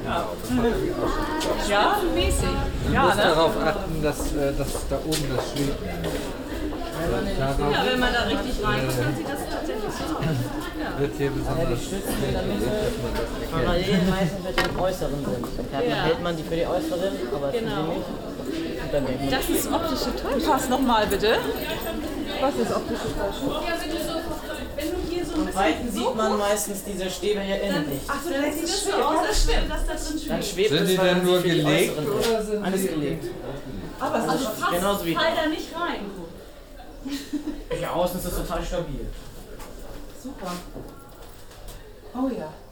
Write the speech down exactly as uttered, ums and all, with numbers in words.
Ja, das hat irgendwie auch schon geklappt. Ja, mäßig. Du Ja, musst ne? darauf achten, dass, äh, dass da oben das schwebt. Ja, wenn man da richtig reinguckt, dann sieht das tatsächlich so aus. Wird hier besonders Die Stützen in der Mitte dass man das erkennt. parallel meistens mit den äußeren sind. Dann Ja. hält man die für die äußeren, aber für Genau. die nicht. Und dann denkt man, Das ist optische Täuschung. Pass nochmal bitte. Was ist optische Täuschung? am Weiten sieht man meistens diese Stäbe hier innen nicht. Ach so, dann sieht das so aus, als würde das da drin Dann schwebt. schwebt Sind es, die weil denn man nur sie für die gelegt äußeren oder hält. sind Alles die- gelegt. Aber es Also passt genauso wie- halt da nicht rein. Hier außen ist es total stabil. Super. Oh ja.